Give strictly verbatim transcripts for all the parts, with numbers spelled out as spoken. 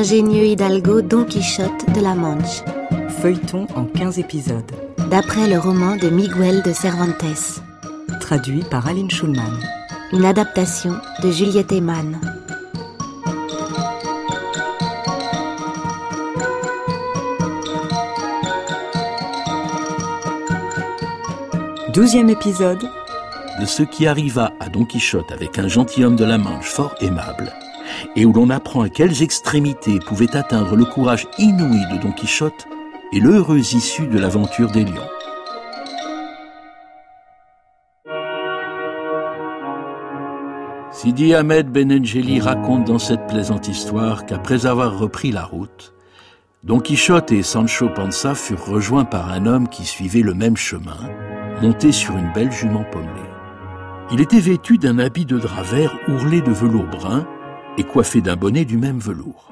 l'ingénieux hidalgo Don Quichotte de la Manche. Feuilleton en quinze épisodes. D'après le roman de Miguel de Cervantes. Traduit par Aline Schulman. Une adaptation de Juliette Eman. Douzième épisode. De ce qui arriva à Don Quichotte avec un gentilhomme de la Manche fort aimable, et où l'on apprend à quelles extrémités pouvait atteindre le courage inouï de Don Quichotte et l'heureuse issue de l'aventure des lions. Sidi Ahmed Benengeli raconte dans cette plaisante histoire qu'après avoir repris la route, Don Quichotte et Sancho Panza furent rejoints par un homme qui suivait le même chemin, monté sur une belle jument pommelée. Il était vêtu d'un habit de drap vert ourlé de velours brun et coiffé d'un bonnet du même velours.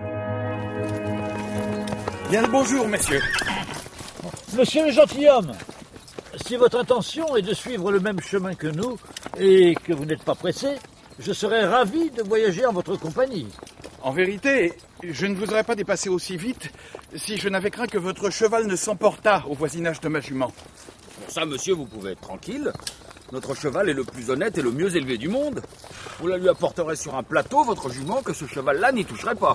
Bien le bonjour, messieurs. Monsieur le gentilhomme, si votre intention est de suivre le même chemin que nous et que vous n'êtes pas pressé, je serais ravi de voyager en votre compagnie. En vérité, je ne voudrais pas dépasser aussi vite si je n'avais craint que votre cheval ne s'emportât au voisinage de ma jument. Pour ça, monsieur, vous pouvez être tranquille. Notre cheval est le plus honnête et le mieux élevé du monde. Vous la lui apporterez sur un plateau, votre jument, que ce cheval-là n'y toucherait pas.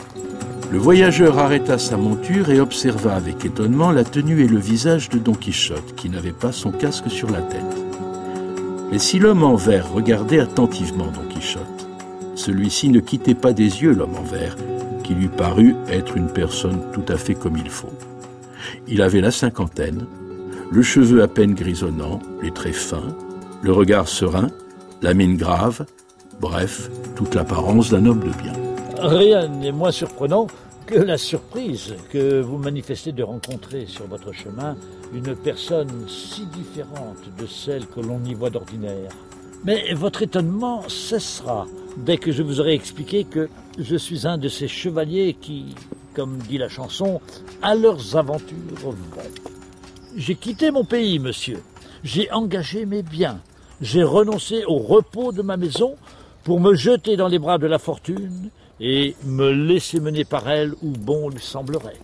Le voyageur arrêta sa monture et observa avec étonnement la tenue et le visage de Don Quichotte, qui n'avait pas son casque sur la tête. Mais si l'homme en vert regardait attentivement Don Quichotte, celui-ci ne quittait pas des yeux l'homme en vert, qui lui parut être une personne tout à fait comme il faut. Il avait la cinquantaine, le cheveu à peine grisonnant, les traits fins, le regard serein, la mine grave, bref, toute l'apparence d'un homme de bien. Rien n'est moins surprenant que la surprise que vous manifestez de rencontrer sur votre chemin une personne si différente de celle que l'on y voit d'ordinaire. Mais votre étonnement cessera dès que je vous aurai expliqué que je suis un de ces chevaliers qui, comme dit la chanson, à leurs aventures vont. J'ai quitté mon pays, monsieur. J'ai engagé mes biens. J'ai renoncé au repos de ma maison pour me jeter dans les bras de la fortune et me laisser mener par elle où bon lui semblerait.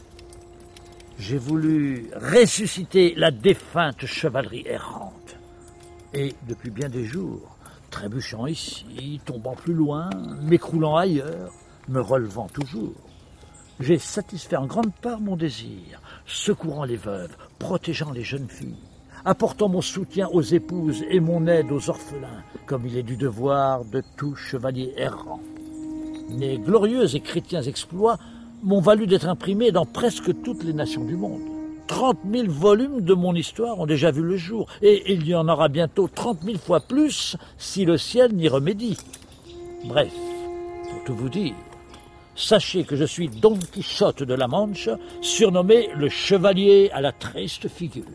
J'ai voulu ressusciter la défunte chevalerie errante. Et depuis bien des jours, trébuchant ici, tombant plus loin, m'écroulant ailleurs, me relevant toujours, j'ai satisfait en grande part mon désir, secourant les veuves, protégeant les jeunes filles, apportant mon soutien aux épouses et mon aide aux orphelins, comme il est du devoir de tout chevalier errant. Mes glorieux et chrétiens exploits m'ont valu d'être imprimés dans presque toutes les nations du monde. Trente mille volumes de mon histoire ont déjà vu le jour, et il y en aura bientôt trente mille fois plus si le ciel n'y remédie. Bref, pour tout vous dire, sachez que je suis Don Quichotte de la Manche, surnommé le chevalier à la triste figure.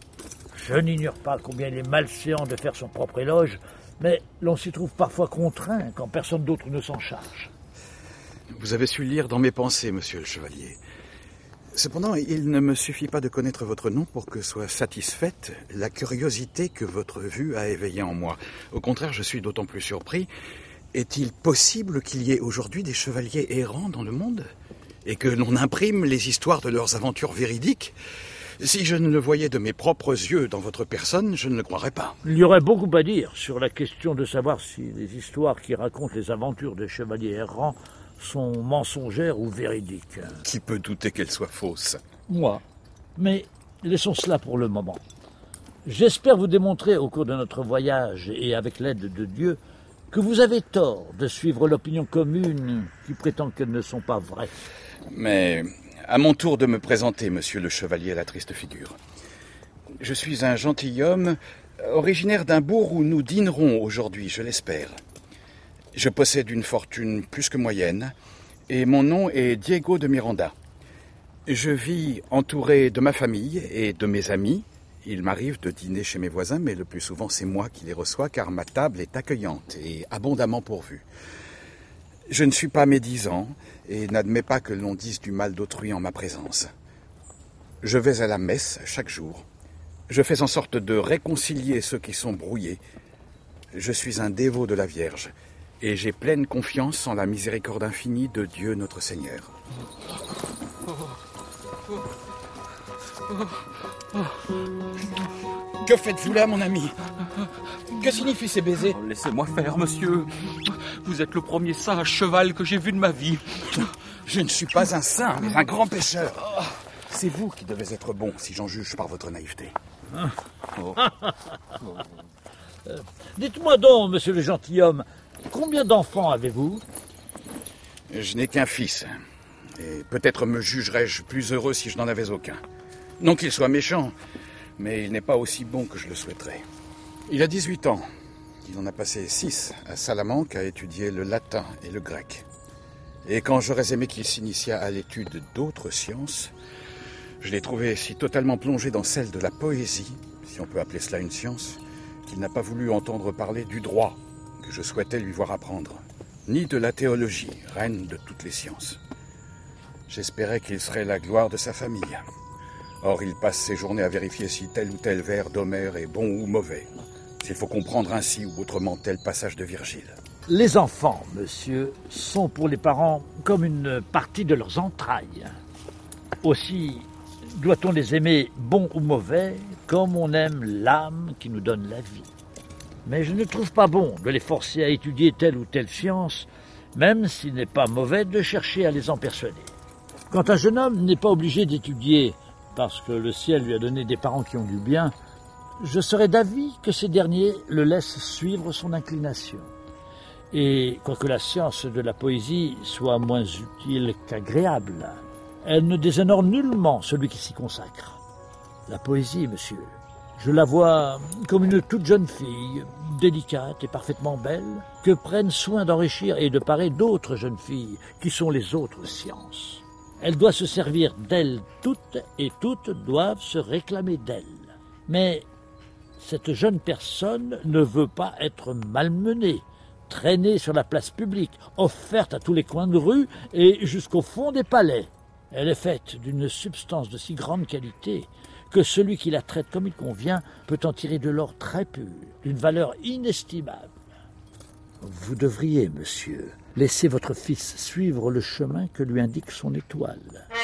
Je n'ignore pas combien il est malséant de faire son propre éloge, mais l'on s'y trouve parfois contraint quand personne d'autre ne s'en charge. Vous avez su lire dans mes pensées, monsieur le chevalier. Cependant, il ne me suffit pas de connaître votre nom pour que soit satisfaite la curiosité que votre vue a éveillée en moi. Au contraire, je suis d'autant plus surpris. Est-il possible qu'il y ait aujourd'hui des chevaliers errants dans le monde et que l'on imprime les histoires de leurs aventures véridiques ? Si je ne le voyais de mes propres yeux dans votre personne, je ne le croirais pas. Il y aurait beaucoup à dire sur la question de savoir si les histoires qui racontent les aventures des chevaliers errants sont mensongères ou véridiques. Qui peut douter qu'elles soient fausses ? Moi. Mais laissons cela pour le moment. J'espère vous démontrer au cours de notre voyage et avec l'aide de Dieu que vous avez tort de suivre l'opinion commune qui prétend qu'elles ne sont pas vraies. Mais à mon tour de me présenter, monsieur le chevalier à la triste figure. Je suis un gentilhomme originaire d'un bourg où nous dînerons aujourd'hui, je l'espère. Je possède une fortune plus que moyenne et mon nom est Diego de Miranda. Je vis entouré de ma famille et de mes amis. Il m'arrive de dîner chez mes voisins, mais le plus souvent c'est moi qui les reçois car ma table est accueillante et abondamment pourvue. Je ne suis pas médisant et n'admets pas que l'on dise du mal d'autrui en ma présence. Je vais à la messe chaque jour. Je fais en sorte de réconcilier ceux qui sont brouillés. Je suis un dévot de la Vierge Et j'ai pleine confiance en la miséricorde infinie de Dieu notre Seigneur. Que faites-vous là, mon ami? Que signifient ces baisers? Oh, laissez-moi faire, monsieur. Vous êtes le premier sage cheval que j'ai vu de ma vie. Je ne suis pas un saint, mais un grand pécheur. C'est vous qui devez être bon, si j'en juge par votre naïveté. Oh. euh, dites-moi donc, monsieur le gentilhomme, combien d'enfants avez-vous? Je n'ai qu'un fils. Et peut-être me jugerais-je plus heureux si je n'en avais aucun. Non qu'il soit méchant, mais il n'est pas aussi bon que je le souhaiterais. Il a dix-huit ans. Il en a passé six à Salamanque à étudier le latin et le grec. Et quand j'aurais aimé qu'il s'initiât à l'étude d'autres sciences, je l'ai trouvé si totalement plongé dans celle de la poésie, si on peut appeler cela une science, qu'il n'a pas voulu entendre parler du droit que je souhaitais lui voir apprendre, ni de la théologie, reine de toutes les sciences. J'espérais qu'il serait la gloire de sa famille. Or, il passe ses journées à vérifier si tel ou tel vers d'Homère est bon ou mauvais, s'il faut comprendre ainsi ou autrement tel passage de Virgile. Les enfants, monsieur, sont pour les parents comme une partie de leurs entrailles. Aussi, doit-on les aimer bons ou mauvais, comme on aime l'âme qui nous donne la vie. Mais je ne trouve pas bon de les forcer à étudier telle ou telle science, même s'il n'est pas mauvais de chercher à les en persuader. Quand un jeune homme n'est pas obligé d'étudier parce que le ciel lui a donné des parents qui ont du bien, je serais d'avis que ces derniers le laissent suivre son inclination. Et quoique la science de la poésie soit moins utile qu'agréable, elle ne déshonore nullement celui qui s'y consacre. La poésie, monsieur, je la vois comme une toute jeune fille, délicate et parfaitement belle, que prennent soin d'enrichir et de parer d'autres jeunes filles, qui sont les autres sciences. Elle doit se servir d'elles toutes, et toutes doivent se réclamer d'elle. Mais cette jeune personne ne veut pas être malmenée, traînée sur la place publique, offerte à tous les coins de rue et jusqu'au fond des palais. Elle est faite d'une substance de si grande qualité que celui qui la traite comme il convient peut en tirer de l'or très pur, d'une valeur inestimable. Vous devriez, monsieur, laisser votre fils suivre le chemin que lui indique son étoile.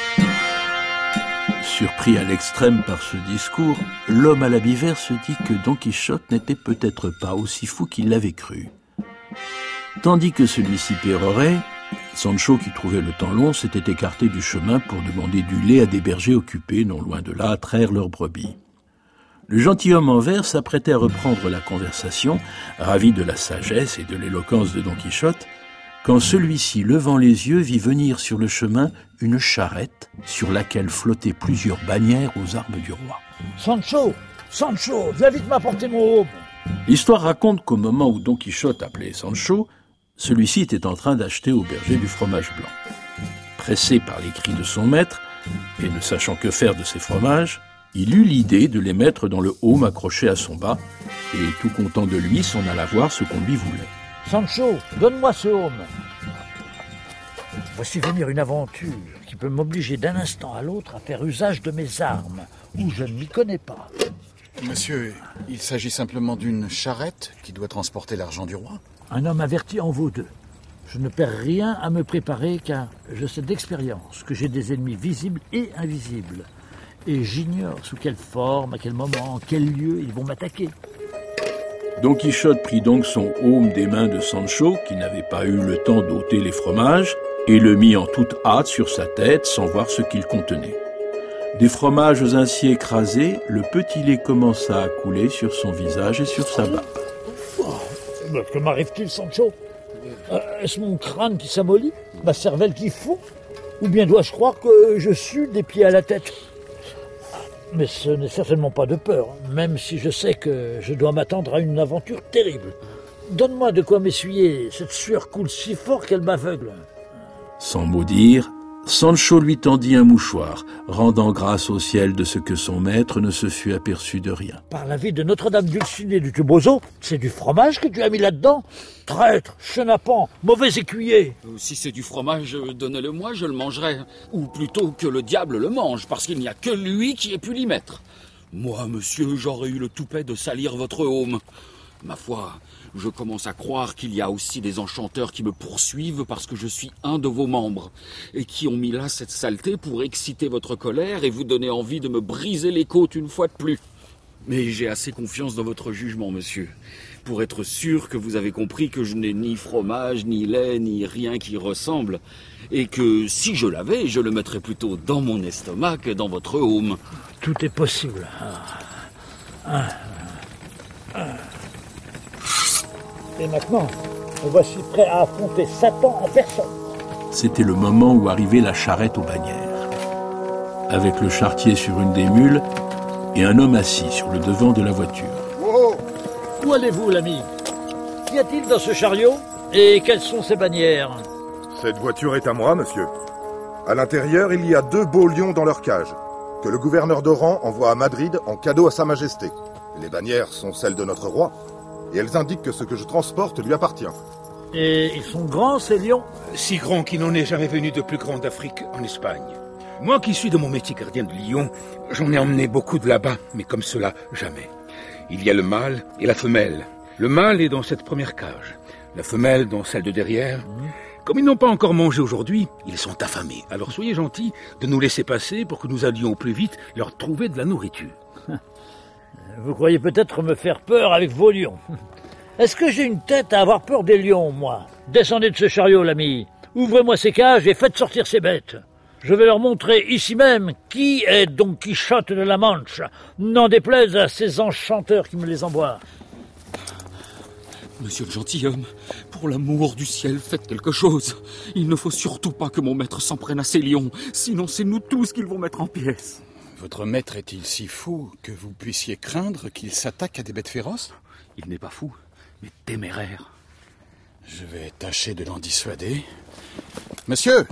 Surpris à l'extrême par ce discours, l'homme à l'habit vert se dit que Don Quichotte n'était peut-être pas aussi fou qu'il l'avait cru. Tandis que celui-ci pérorait, Sancho, qui trouvait le temps long, s'était écarté du chemin pour demander du lait à des bergers occupés, non loin de là, à traire leurs brebis. Le gentilhomme en vert s'apprêtait à reprendre la conversation, ravi de la sagesse et de l'éloquence de Don Quichotte, quand celui-ci, levant les yeux, vit venir sur le chemin une charrette sur laquelle flottaient plusieurs bannières aux armes du roi. « Sancho, Sancho, viens vite m'apporter mon aume !» L'histoire raconte qu'au moment où Don Quichotte appelait Sancho, celui-ci était en train d'acheter au berger du fromage blanc. Pressé par les cris de son maître, et ne sachant que faire de ses fromages, il eut l'idée de les mettre dans le aume accroché à son bas, et tout content de lui, s'en alla voir ce qu'on lui voulait. « Sancho, donne-moi ce aume. Voici venir une aventure qui peut m'obliger d'un instant à l'autre à faire usage de mes armes, où je ne m'y connais pas. » Monsieur, il s'agit simplement d'une charrette qui doit transporter l'argent du roi. Un homme averti en vaut deux. Je ne perds rien à me préparer car je sais d'expérience que j'ai des ennemis visibles et invisibles. Et j'ignore sous quelle forme, à quel moment, en quel lieu ils vont m'attaquer. Don Quichotte prit donc son aume des mains de Sancho, qui n'avait pas eu le temps d'ôter les fromages, et le mit en toute hâte sur sa tête sans voir ce qu'il contenait. Des fromages ainsi écrasés, le petit lait commença à couler sur son visage et sur sa barbe. Que m'arrive-t-il, Sancho ? euh, Est-ce mon crâne qui s'amollit ? Ma cervelle qui fond ? Ou bien dois-je croire que je sue des pieds à la tête ? Mais ce n'est certainement pas de peur, même si je sais que je dois m'attendre à une aventure terrible. Donne-moi de quoi m'essuyer, cette sueur coule si fort qu'elle m'aveugle. Sans mot dire, Sancho lui tendit un mouchoir, rendant grâce au ciel de ce que son maître ne se fût aperçu de rien. Par la vie de Notre-Dame Dulcinée du Toboso, c'est du fromage que tu as mis là-dedans ? Traître, chenapan, mauvais écuyer. Si c'est du fromage, donnez-le-moi, je le mangerai. Ou plutôt que le diable le mange, parce qu'il n'y a que lui qui ait pu l'y mettre. Moi, monsieur, j'aurais eu le toupet de salir votre aume. Ma foi, je commence à croire qu'il y a aussi des enchanteurs qui me poursuivent parce que je suis un de vos membres, et qui ont mis là cette saleté pour exciter votre colère et vous donner envie de me briser les côtes une fois de plus. Mais j'ai assez confiance dans votre jugement, monsieur, pour être sûr que vous avez compris que je n'ai ni fromage, ni lait, ni rien qui ressemble, et que si je l'avais, je le mettrais plutôt dans mon estomac que dans votre home. Tout est possible. Ah. Ah. Et maintenant, me voici prêt à affronter Satan en personne. C'était le moment où arrivait la charrette aux bannières, avec le charretier sur une des mules et un homme assis sur le devant de la voiture. Oh, où allez-vous, l'ami? Qu'y a-t-il dans ce chariot? Et quelles sont ces bannières? Cette voiture est à moi, monsieur. À l'intérieur, il y a deux beaux lions dans leur cage, que le gouverneur d'Oran envoie à Madrid en cadeau à sa majesté. Les bannières sont celles de notre roi, et elles indiquent que ce que je transporte lui appartient. Et ils sont grands, ces lions? Si grands qu'il n'en est jamais venu de plus grand d'Afrique en Espagne. Moi qui suis de mon métier gardien de lion, j'en ai emmené beaucoup de là-bas, mais comme cela, jamais. Il y a le mâle et la femelle. Le mâle est dans cette première cage, la femelle dans celle de derrière. Mmh. Comme ils n'ont pas encore mangé aujourd'hui, ils sont affamés. Alors soyez gentils de nous laisser passer pour que nous allions au plus vite leur trouver de la nourriture. Vous croyez peut-être me faire peur avec vos lions. Est-ce que j'ai une tête à avoir peur des lions, moi? Descendez de ce chariot, l'ami. Ouvrez-moi ces cages et faites sortir ces bêtes. Je vais leur montrer ici même qui est Don Quichotte de la Manche, n'en déplaise à ces enchanteurs qui me les envoient. Monsieur le gentilhomme, pour l'amour du ciel, faites quelque chose. Il ne faut surtout pas que mon maître s'en prenne à ces lions, sinon c'est nous tous qu'ils vont mettre en pièces. Votre maître est-il si fou que vous puissiez craindre qu'il s'attaque à des bêtes féroces? Il n'est pas fou, mais téméraire. Je vais tâcher de l'en dissuader. Monsieur!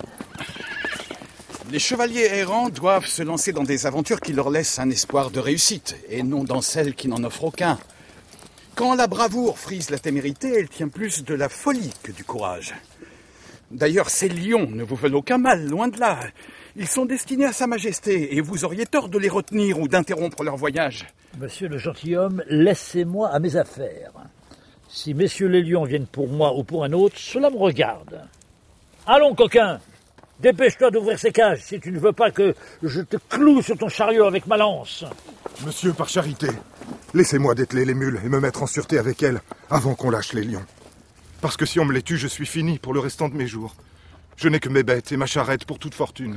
Les chevaliers errants doivent se lancer dans des aventures qui leur laissent un espoir de réussite, et non dans celles qui n'en offrent aucun. Quand la bravoure frise la témérité, elle tient plus de la folie que du courage. D'ailleurs, ces lions ne vous veulent aucun mal, loin de là. Ils sont destinés à Sa Majesté, et vous auriez tort de les retenir ou d'interrompre leur voyage. Monsieur le gentilhomme, laissez-moi à mes affaires. Si messieurs les lions viennent pour moi ou pour un autre, cela me regarde. Allons, coquin! Dépêche-toi d'ouvrir ces cages si tu ne veux pas que je te cloue sur ton chariot avec ma lance. Monsieur, par charité, laissez-moi dételer les mules et me mettre en sûreté avec elles avant qu'on lâche les lions. Parce que si on me les tue, je suis fini pour le restant de mes jours. Je n'ai que mes bêtes et ma charrette pour toute fortune.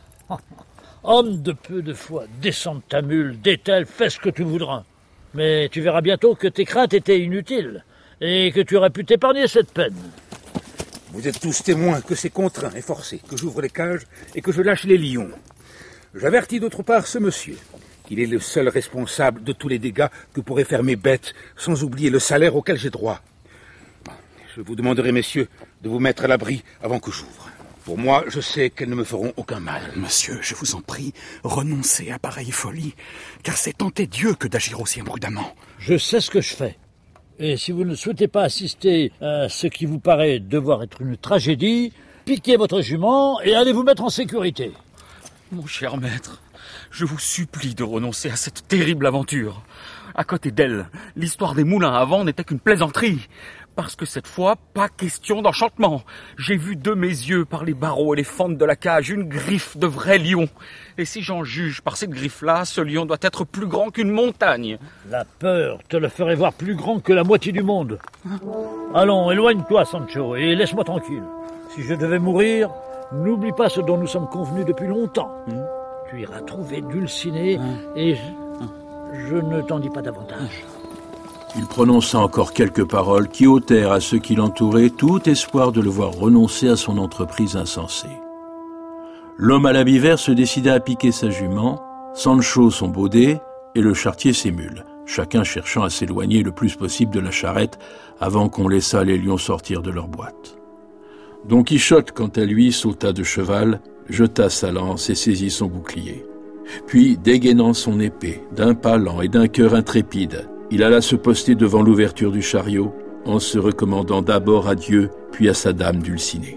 Homme de peu de foi, descends de ta mule, dételle, fais ce que tu voudras. Mais tu verras bientôt que tes craintes étaient inutiles et que tu aurais pu t'épargner cette peine. Vous êtes tous témoins que c'est contraint et forcé que j'ouvre les cages et que je lâche les lions. J'avertis d'autre part ce monsieur qu'il est le seul responsable de tous les dégâts que pourraient faire mes bêtes, sans oublier le salaire auquel j'ai droit. Je vous demanderai, messieurs, de vous mettre à l'abri avant que j'ouvre. Pour moi, je sais qu'elles ne me feront aucun mal. Monsieur, je vous en prie, renoncez à pareille folie, car c'est tenter Dieu que d'agir aussi imprudemment. Je sais ce que je fais. Et si vous ne souhaitez pas assister à ce qui vous paraît devoir être une tragédie, piquez votre jument et allez vous mettre en sécurité. Mon cher maître, je vous supplie de renoncer à cette terrible aventure. À côté d'elle, l'histoire des moulins à vent n'était qu'une plaisanterie. Parce que cette fois, pas question d'enchantement. J'ai vu de mes yeux, par les barreaux et les fentes de la cage, une griffe de vrai lion. Et si j'en juge par cette griffe-là, ce lion doit être plus grand qu'une montagne. La peur te le ferait voir plus grand que la moitié du monde. Allons, éloigne-toi, Sancho, et laisse-moi tranquille. Si je devais mourir, n'oublie pas ce dont nous sommes convenus depuis longtemps. Hum. Tu iras trouver Dulcinée, hum. et je, hum. je ne t'en dis pas davantage. Il prononça encore quelques paroles qui ôtèrent à ceux qui l'entouraient tout espoir de le voir renoncer à son entreprise insensée. L'homme à l'habit vert se décida à piquer sa jument, Sancho son baudet et le charretier ses mules, chacun cherchant à s'éloigner le plus possible de la charrette avant qu'on laissât les lions sortir de leur boîte. Don Quichotte, quant à lui, sauta de cheval, jeta sa lance et saisit son bouclier. Puis, dégainant son épée, d'un pas lent et d'un cœur intrépide, il alla se poster devant l'ouverture du chariot, en se recommandant d'abord à Dieu, puis à sa dame Dulcinée.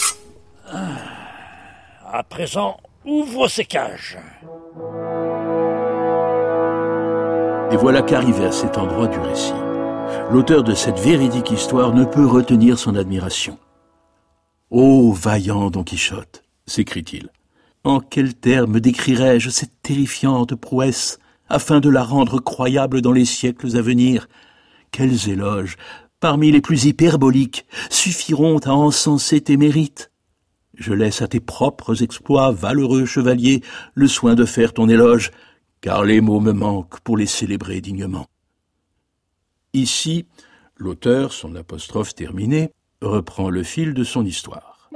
À présent, ouvre ces cages. Et voilà qu'arrivé à cet endroit du récit, L'auteur de cette véridique histoire ne peut retenir son admiration. « Ô vaillant Don Quichotte !» s'écrie-t-il. « En quels termes décrirais-je cette terrifiante prouesse afin de la rendre croyable dans les siècles à venir? Quels éloges, parmi les plus hyperboliques, suffiront à encenser tes mérites? Je laisse à tes propres exploits, valeureux chevalier, le soin de faire ton éloge, car les mots me manquent pour les célébrer dignement. » Ici, l'auteur, son apostrophe terminée, reprend le fil de son histoire.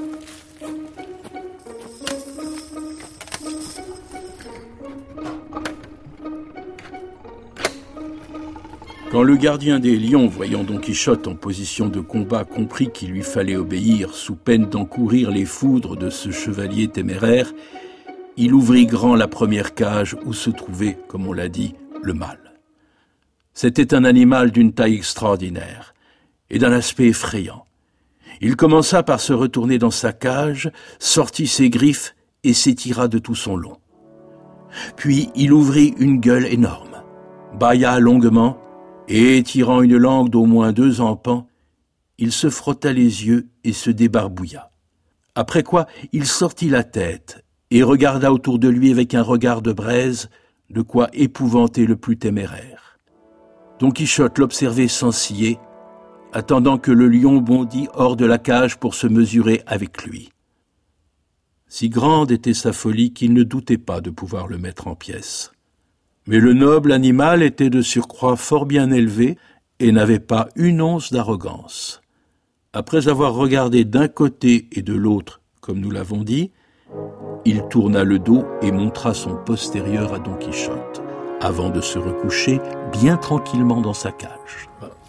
Quand le gardien des lions, voyant Don Quichotte en position de combat, comprit qu'il lui fallait obéir sous peine d'encourir les foudres de ce chevalier téméraire, il ouvrit grand la première cage où se trouvait, comme on l'a dit, le mâle. C'était un animal d'une taille extraordinaire et d'un aspect effrayant. Il commença par se retourner dans sa cage, sortit ses griffes et s'étira de tout son long. Puis il ouvrit une gueule énorme, bâilla longuement, et étirant une langue d'au moins deux empans, il se frotta les yeux et se débarbouilla. Après quoi, il sortit la tête et regarda autour de lui avec un regard de braise, de quoi épouvanter le plus téméraire. Don Quichotte l'observait sans ciller, attendant que le lion bondît hors de la cage pour se mesurer avec lui. Si grande était sa folie qu'il ne doutait pas de pouvoir le mettre en pièces. Mais le noble animal était de surcroît fort bien élevé et n'avait pas une once d'arrogance. Après avoir regardé d'un côté et de l'autre, comme nous l'avons dit, il tourna le dos et montra son postérieur à Don Quichotte, avant de se recoucher bien tranquillement dans sa cage.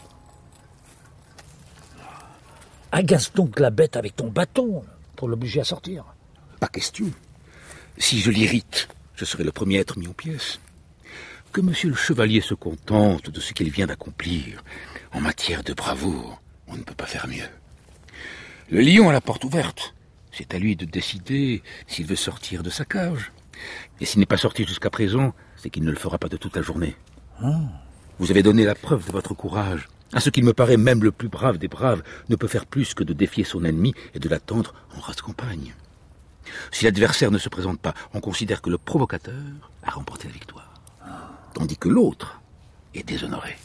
Agace donc la bête avec ton bâton pour l'obliger à sortir. Pas question. Si je l'irrite, je serai le premier à être mis en pièces. Que monsieur le chevalier se contente de ce qu'il vient d'accomplir. En matière de bravoure, on ne peut pas faire mieux. Le lion a la porte ouverte. C'est à lui de décider s'il veut sortir de sa cage. Et s'il n'est pas sorti jusqu'à présent, c'est qu'il ne le fera pas de toute la journée. Oh. Vous avez donné la preuve de votre courage. À ce qu'il me paraît, même le plus brave des braves ne peut faire plus que de défier son ennemi et de l'attendre en rase campagne. Si l'adversaire ne se présente pas, on considère que le provocateur a remporté la victoire. Tandis que l'autre est déshonoré.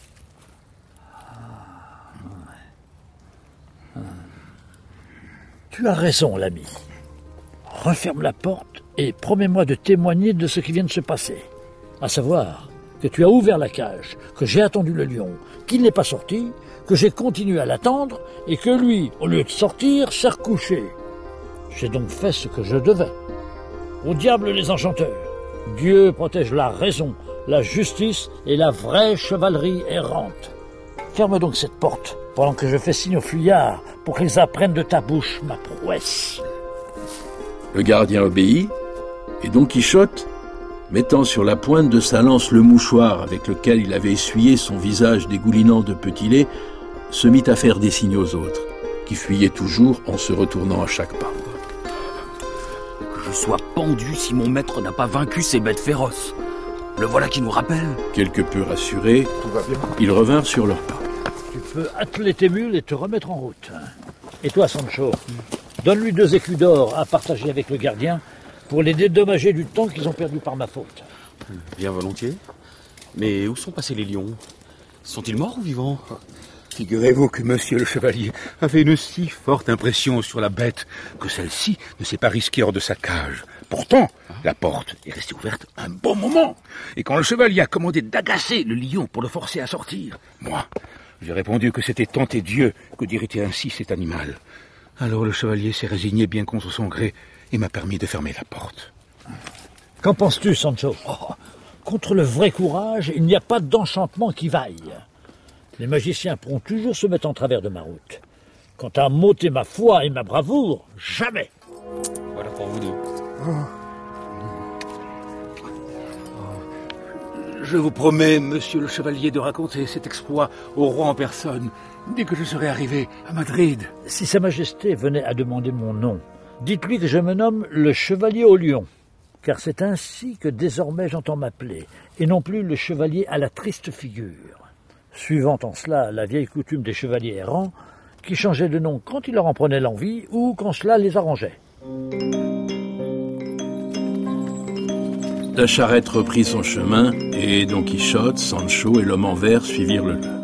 Tu as raison, l'ami. Referme la porte et promets-moi de témoigner de ce qui vient de se passer. À savoir que tu as ouvert la cage, que j'ai attendu le lion, qu'il n'est pas sorti, que j'ai continué à l'attendre et que lui, au lieu de sortir, s'est recouché. J'ai donc fait ce que je devais. Au diable les enchanteurs. Dieu protège la raison, la justice et la vraie chevalerie errante. Ferme donc cette porte pendant que je fais signe aux fuyards pour qu'ils apprennent de ta bouche ma prouesse. Le gardien obéit, et Don Quichotte, mettant sur la pointe de sa lance le mouchoir avec lequel il avait essuyé son visage dégoulinant de petit lait, se mit à faire des signes aux autres, qui fuyaient toujours en se retournant à chaque pas. Que je sois pendu si mon maître n'a pas vaincu ces bêtes féroces. Le voilà qui nous rappelle. Quelque peu rassurés, ils revinrent sur leurs pas. Tu peux atteler tes mules et te remettre en route. Et toi, Sancho, donne-lui deux écus d'or à partager avec le gardien pour les dédommager du temps qu'ils ont perdu par ma faute. Bien volontiers. Mais où sont passés les lions? Sont-ils morts ou vivants? Figurez-vous que monsieur le chevalier avait une si forte impression sur la bête que celle-ci ne s'est pas risquée hors de sa cage. Pourtant, la porte est restée ouverte un bon moment. Et quand le chevalier a commandé d'agacer le lion pour le forcer à sortir, moi, j'ai répondu que c'était tenter Dieu que d'irriter ainsi cet animal. Alors le chevalier s'est résigné bien contre son gré et m'a permis de fermer la porte. Qu'en penses-tu, Sancho? Oh, contre le vrai courage, il n'y a pas d'enchantement qui vaille. Les magiciens pourront toujours se mettre en travers de ma route. Quant à m'ôter ma foi et ma bravoure, jamais. Voilà pour vous deux. Oh. Je vous promets, monsieur le chevalier, de raconter cet exploit au roi en personne, dès que je serai arrivé à Madrid. Si sa majesté venait à demander mon nom, dites-lui que je me nomme le chevalier au lion, car c'est ainsi que désormais j'entends m'appeler, et non plus le chevalier à la triste figure. suivant en cela la vieille coutume des chevaliers errants, qui changeaient de nom quand il leur en prenait l'envie ou quand cela les arrangeait. La charrette reprit son chemin, et Don Quichotte, Sancho et l'homme en vert suivirent le leur.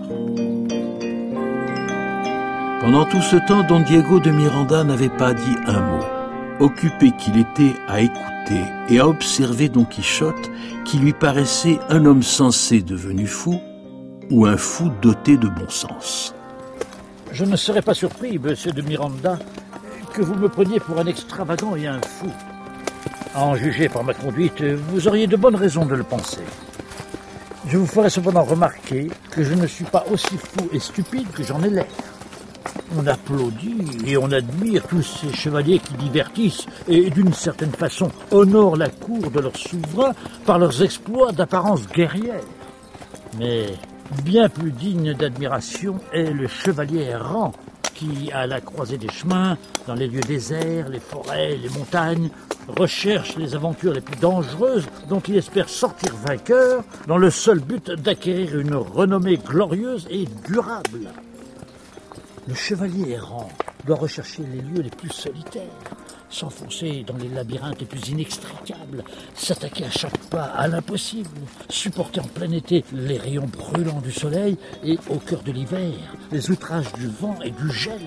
Pendant tout ce temps, Don Diego de Miranda n'avait pas dit un mot, occupé qu'il était à écouter et à observer Don Quichotte, qui lui paraissait un homme sensé devenu fou, ou un fou doté de bon sens. Je ne serais pas surpris, monsieur de Miranda, que vous me preniez pour un extravagant et un fou. À en juger par ma conduite, vous auriez de bonnes raisons de le penser. Je vous ferai cependant remarquer que je ne suis pas aussi fou et stupide que j'en ai l'air. On applaudit et on admire tous ces chevaliers qui divertissent et, d'une certaine façon, honorent la cour de leur souverain par leurs exploits d'apparence guerrière. Mais bien plus digne d'admiration est le chevalier errant qui, à la croisée des chemins, dans les lieux déserts, les forêts, les montagnes, recherche les aventures les plus dangereuses dont il espère sortir vainqueur dans le seul but d'acquérir une renommée glorieuse et durable. Le chevalier errant doit rechercher les lieux les plus solitaires, s'enfoncer dans les labyrinthes les plus inextricables, s'attaquer à chaque pas à l'impossible, supporter en plein été les rayons brûlants du soleil et, au cœur de l'hiver, les outrages du vent et du gel.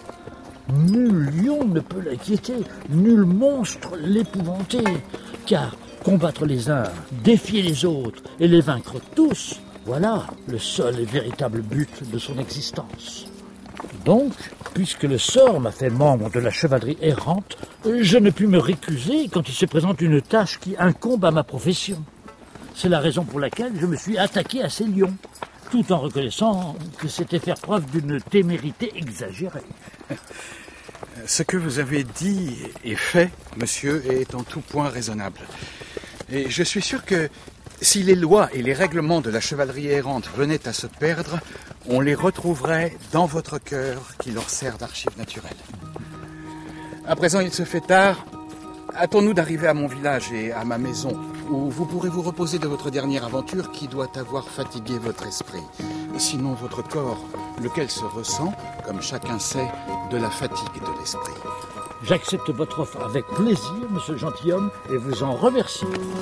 Nul lion ne peut l'inquiéter, nul monstre l'épouvanter, car combattre les uns, défier les autres et les vaincre tous, voilà le seul et véritable but de son existence. Donc, puisque le sort m'a fait membre de la chevalerie errante, je ne puis me récuser quand il se présente une tâche qui incombe à ma profession. C'est la raison pour laquelle je me suis attaqué à ces lions, tout en reconnaissant que c'était faire preuve d'une témérité exagérée. Ce que vous avez dit et fait, monsieur, est en tout point raisonnable. Et je suis sûr que si les lois et les règlements de la chevalerie errante venaient à se perdre, on les retrouverait dans votre cœur qui leur sert d'archive naturelle. À présent, il se fait tard. Hâtons-nous d'arriver à mon village et à ma maison, où vous pourrez vous reposer de votre dernière aventure qui doit avoir fatigué votre esprit. Sinon votre corps, lequel se ressent, comme chacun sait, de la fatigue de l'esprit. J'accepte votre offre avec plaisir, monsieur le gentilhomme, et vous en remercie.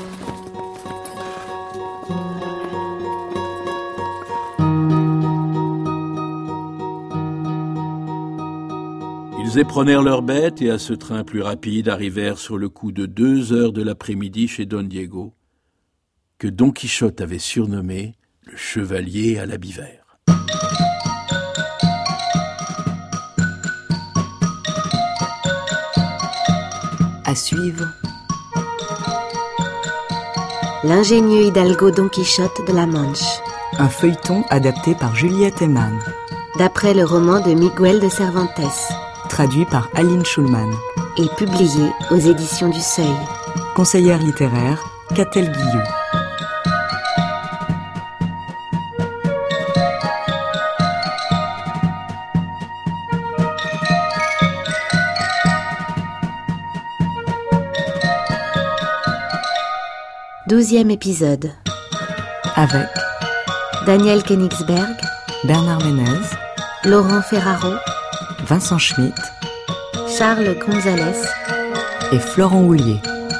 Ils éprenèrent leurs bêtes et à ce train plus rapide arrivèrent sur le coup de deux heures de l'après-midi chez Don Diego, que Don Quichotte avait surnommé le chevalier à l'habit vert. À suivre. L'ingénieux hidalgo Don Quichotte de la Manche. Un feuilleton adapté par Juliette Eman. D'après le roman de Miguel de Cervantes. Traduit par Aline Schulman. Et publié aux éditions du Seuil. Conseillère littéraire, Catel Guillou. Douzième épisode. Avec Daniel Königsberg, Bernard Ménez, Laurent Ferraro, Vincent Schmitt, Charles Gonzalez et Florent Houlier.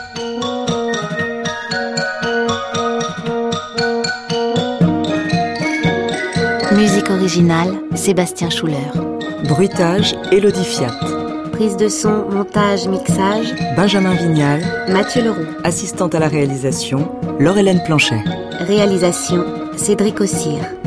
Musique originale, Sébastien Schuller. Bruitage, Élodie Fiat. Prise de son, montage, mixage, Benjamin Vignal. Mathieu Leroux. Assistante à la réalisation, Laure-Hélène Planchet. Réalisation, Cédric Ossire.